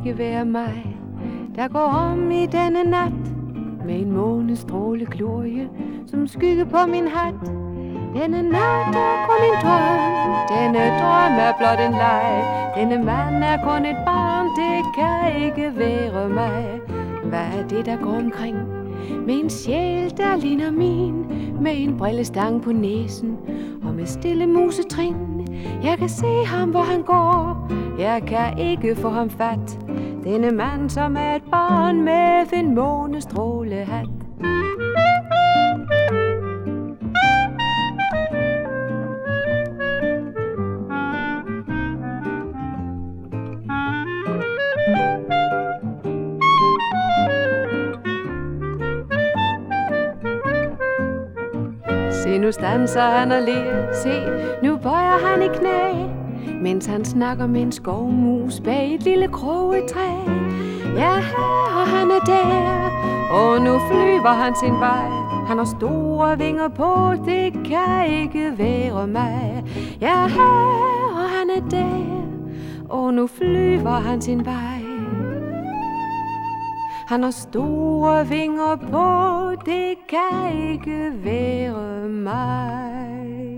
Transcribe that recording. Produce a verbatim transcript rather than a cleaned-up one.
ikke være mig, der går om i denne nat med en månestråle glorie som skygge på min hat. Denne nat er kun en drøm, denne drøm er blot en leg. Denne mand er kun et barn, det kan ikke være mig. Hvad er det, der går omkring med en sjæl, der ligner min, med en brillestang på næsen og med stille musetrin? Jeg kan se ham, hvor han går, jeg kan ikke få ham fat. Denne mand, som er et barn med en månestrålehat. Se, nu standser han og ler, se, nu bøjer han i knæ, mens han snakker med en skovmus bag et lille krogetræ. Ja, og han er der, og nu flyver han sin vej. Han har store vinger på, det kan ikke være mig. Ja, og han er der, og nu flyver han sin vej. Han har store vinger på, det kan ikke være mig.